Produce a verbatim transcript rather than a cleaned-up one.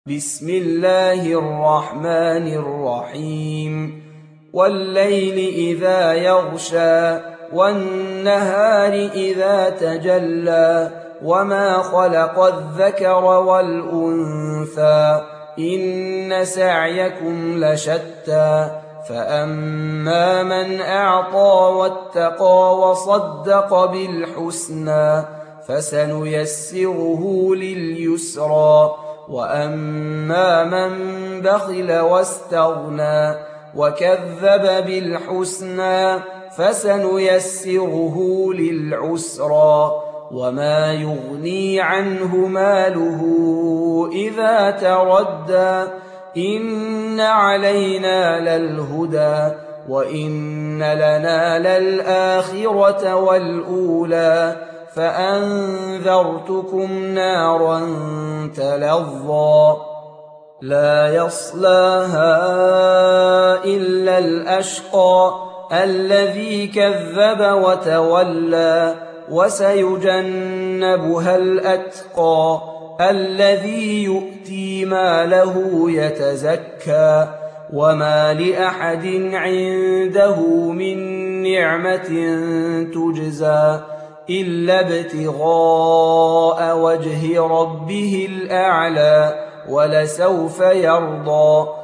بسم الله الرحمن الرحيم والليل إذا يغشى والنهار إذا تجلى وما خلق الذكر والأنثى إن سعيكم لشتى فأما من أعطى واتقى وصدق بالحسنى فسنيسره لليسرى وأما من بخل واستغنى وكذب بالحسنى فسنيسره للعسرى وما يغني عنه ماله إذا تردى إن علينا للهدى وإن لنا للآخرة والأولى فأنذرتكم نارا تلظى لا يصلاها إلا الأشقى الذي كذب وتولى وسيجنبها الأتقى الذي يؤتي ماله يتزكى وما لأحد عنده من نعمة تجزى إلا ابتغاء وجه ربه الأعلى ولسوف يرضى